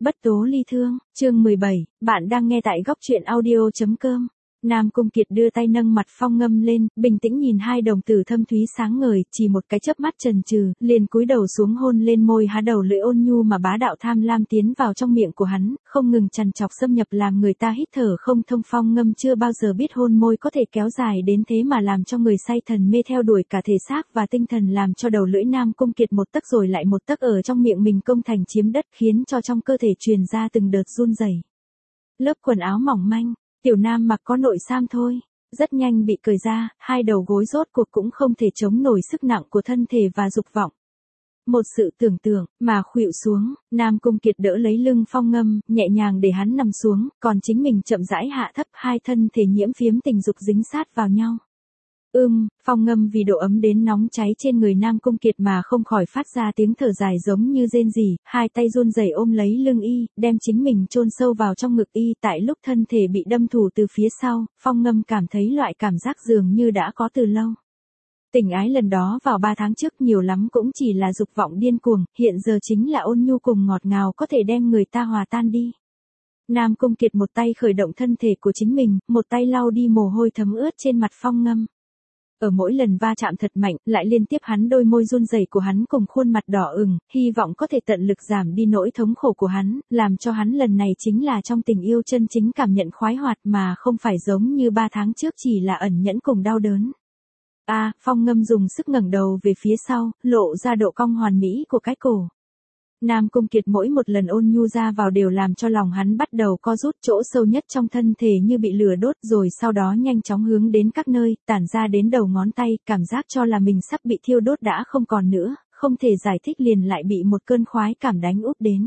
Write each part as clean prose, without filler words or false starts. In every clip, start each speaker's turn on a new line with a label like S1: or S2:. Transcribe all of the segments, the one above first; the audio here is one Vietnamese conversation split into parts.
S1: Bất tố ly thương, chương 17, bạn đang nghe tại góc truyện audio.com. Nam Cung Kiệt đưa tay nâng mặt Phong Ngâm lên, bình tĩnh nhìn hai đồng tử thâm thúy sáng ngời, chỉ một cái chớp mắt chần chừ, liền cúi đầu xuống hôn lên môi há đầu lưỡi ôn nhu mà bá đạo tham lam tiến vào trong miệng của hắn, không ngừng trằn trọc xâm nhập làm người ta hít thở không thông. Phong Ngâm chưa bao giờ biết hôn môi có thể kéo dài đến thế mà làm cho người say thần mê theo đuổi cả thể xác và tinh thần, làm cho đầu lưỡi Nam Cung Kiệt một tấc rồi lại một tấc ở trong miệng mình công thành chiếm đất, khiến cho trong cơ thể truyền ra từng đợt run rẩy. Lớp quần áo mỏng manh, Tiểu Nam mặc có nội sam thôi, rất nhanh bị cởi ra, hai đầu gối rốt cuộc cũng không thể chống nổi sức nặng của thân thể và dục vọng. Một sự tưởng tượng, mà khuỵu xuống, Nam Cung Kiệt đỡ lấy lưng Phong Ngâm, nhẹ nhàng để hắn nằm xuống, còn chính mình chậm rãi hạ thấp, hai thân thể nhiễm phiếm tình dục dính sát vào nhau. Phong Ngâm vì độ ấm đến nóng cháy trên người Nam Cung Kiệt mà không khỏi phát ra tiếng thở dài giống như rên rỉ, hai tay run rẩy ôm lấy lưng y, đem chính mình chôn sâu vào trong ngực y. Tại lúc thân thể bị đâm thủng từ phía sau, Phong Ngâm cảm thấy loại cảm giác dường như đã có từ lâu. Tình ái lần đó vào 3 tháng trước nhiều lắm cũng chỉ là dục vọng điên cuồng, hiện giờ chính là ôn nhu cùng ngọt ngào có thể đem người ta hòa tan đi. Nam Cung Kiệt một tay khởi động thân thể của chính mình, một tay lau đi mồ hôi thấm ướt trên mặt Phong Ngâm. Ở mỗi lần va chạm thật mạnh, lại liên tiếp hắn đôi môi run rẩy của hắn cùng khuôn mặt đỏ ửng, hy vọng có thể tận lực giảm đi nỗi thống khổ của hắn, làm cho hắn lần này chính là trong tình yêu chân chính cảm nhận khoái hoạt mà không phải giống như 3 tháng trước chỉ là ẩn nhẫn cùng đau đớn. Phong Ngâm dùng sức ngẩng đầu về phía sau, lộ ra độ cong hoàn mỹ của cái cổ. Nam Cung Kiệt mỗi một lần ôn nhu ra vào đều làm cho lòng hắn bắt đầu co rút, chỗ sâu nhất trong thân thể như bị lửa đốt, rồi sau đó nhanh chóng hướng đến các nơi, tản ra đến đầu ngón tay, cảm giác cho là mình sắp bị thiêu đốt đã không còn nữa, không thể giải thích liền lại bị một cơn khoái cảm đánh úp đến.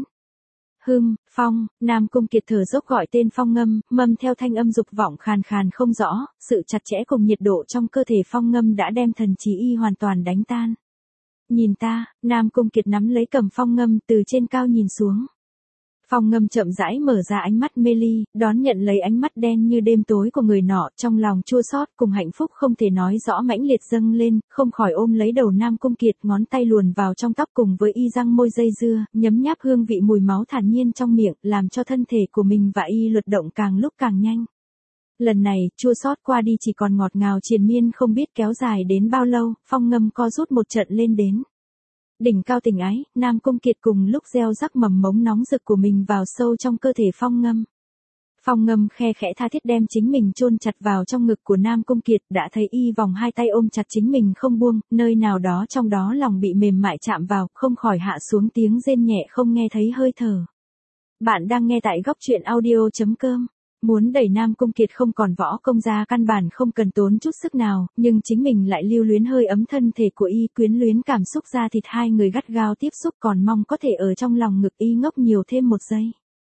S1: Nam Cung Kiệt thở dốc gọi tên Phong Ngâm, mâm theo thanh âm dục vọng khàn khàn không rõ, sự chặt chẽ cùng nhiệt độ trong cơ thể Phong Ngâm đã đem thần trí y hoàn toàn đánh tan. Nhìn ta, Nam Cung Kiệt nắm lấy cầm Phong Ngâm từ trên cao nhìn xuống. Phong Ngâm chậm rãi mở ra ánh mắt mê ly, đón nhận lấy ánh mắt đen như đêm tối của người nọ, trong lòng chua xót cùng hạnh phúc không thể nói rõ mãnh liệt dâng lên, không khỏi ôm lấy đầu Nam Cung Kiệt, ngón tay luồn vào trong tóc cùng với y răng môi dây dưa, nhấm nháp hương vị mùi máu thản nhiên trong miệng, làm cho thân thể của mình và y luật động càng lúc càng nhanh. Lần này, chua xót qua đi chỉ còn ngọt ngào triền miên không biết kéo dài đến bao lâu, Phong Ngâm co rút một trận lên đến đỉnh cao tình ái, Nam Cung Kiệt cùng lúc gieo rắc mầm mống nóng rực của mình vào sâu trong cơ thể Phong Ngâm. Phong Ngâm khe khẽ tha thiết đem chính mình chôn chặt vào trong ngực của Nam Cung Kiệt, đã thấy y vòng hai tay ôm chặt chính mình không buông, nơi nào đó trong đó lòng bị mềm mại chạm vào, không khỏi hạ xuống tiếng rên nhẹ không nghe thấy hơi thở. Bạn đang nghe tại góc truyện audio.com. Muốn đẩy Nam Cung Kiệt không còn võ công ra căn bản không cần tốn chút sức nào, nhưng chính mình lại lưu luyến hơi ấm thân thể của y, quyến luyến cảm xúc da thịt, hai người gắt gao tiếp xúc, còn mong có thể ở trong lòng ngực y ngốc nhiều thêm một giây.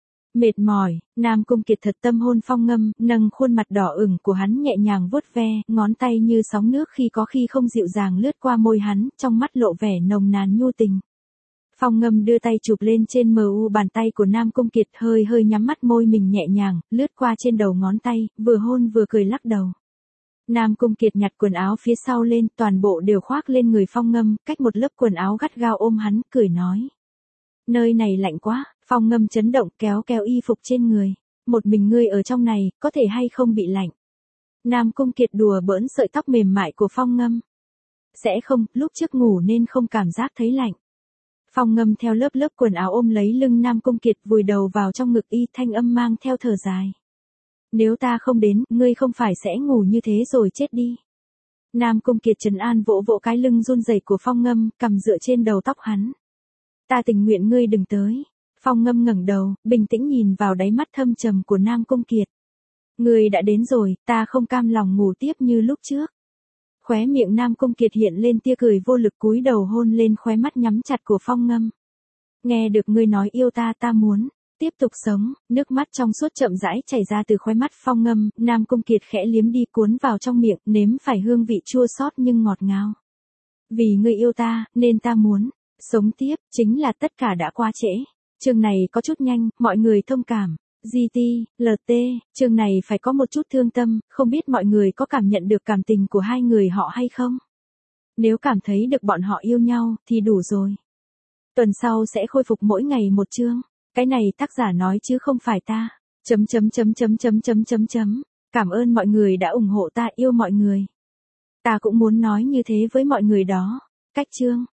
S1: Mệt mỏi, Nam Cung Kiệt thật tâm hôn Phong Ngâm, nâng khuôn mặt đỏ ửng của hắn nhẹ nhàng vuốt ve, ngón tay như sóng nước khi có khi không dịu dàng lướt qua môi hắn, trong mắt lộ vẻ nồng nàn nhu tình. Phong Ngâm đưa tay chụp lên trên bàn tay của Nam Cung Kiệt, hơi hơi nhắm mắt, môi mình nhẹ nhàng, lướt qua trên đầu ngón tay, vừa hôn vừa cười lắc đầu. Nam Cung Kiệt nhặt quần áo phía sau lên, toàn bộ đều khoác lên người Phong Ngâm, cách một lớp quần áo gắt gao ôm hắn, cười nói. Nơi này lạnh quá, Phong Ngâm chấn động kéo y phục trên người. Một mình ngươi ở trong này, có thể hay không bị lạnh? Nam Cung Kiệt đùa bỡn sợi tóc mềm mại của Phong Ngâm. Sẽ không, lúc trước ngủ nên không cảm giác thấy lạnh. Phong Ngâm theo lớp quần áo ôm lấy lưng Nam Cung Kiệt, vùi đầu vào trong ngực y, thanh âm mang theo thở dài. Nếu ta không đến, ngươi không phải sẽ ngủ như thế rồi chết đi. Nam Cung Kiệt trấn an vỗ vỗ cái lưng run rẩy của Phong Ngâm, cầm dựa trên đầu tóc hắn. Ta tình nguyện ngươi đừng tới. Phong Ngâm ngẩng đầu, bình tĩnh nhìn vào đáy mắt thâm trầm của Nam Cung Kiệt. Ngươi đã đến rồi, ta không cam lòng ngủ tiếp như lúc trước. Khóe miệng Nam Cung Kiệt hiện lên tia cười vô lực, cúi đầu hôn lên khóe mắt nhắm chặt của Phong Ngâm. Nghe được ngươi nói yêu ta, ta muốn tiếp tục sống, nước mắt trong suốt chậm rãi chảy ra từ khóe mắt Phong Ngâm, Nam Cung Kiệt khẽ liếm đi, cuốn vào trong miệng, nếm phải hương vị chua xót nhưng ngọt ngào. Vì ngươi yêu ta, nên ta muốn sống tiếp, chính là tất cả đã quá trễ. Chương này có chút nhanh, mọi người thông cảm. GT, LT, chương này phải có một chút thương tâm, không biết mọi người có cảm nhận được cảm tình của hai người họ hay không? Nếu cảm thấy được bọn họ yêu nhau, thì đủ rồi. Tuần sau sẽ khôi phục mỗi ngày một chương. Cái này tác giả nói chứ không phải ta. Cảm ơn mọi người đã ủng hộ ta, yêu mọi người. Ta cũng muốn nói như thế với mọi người đó. Cách chương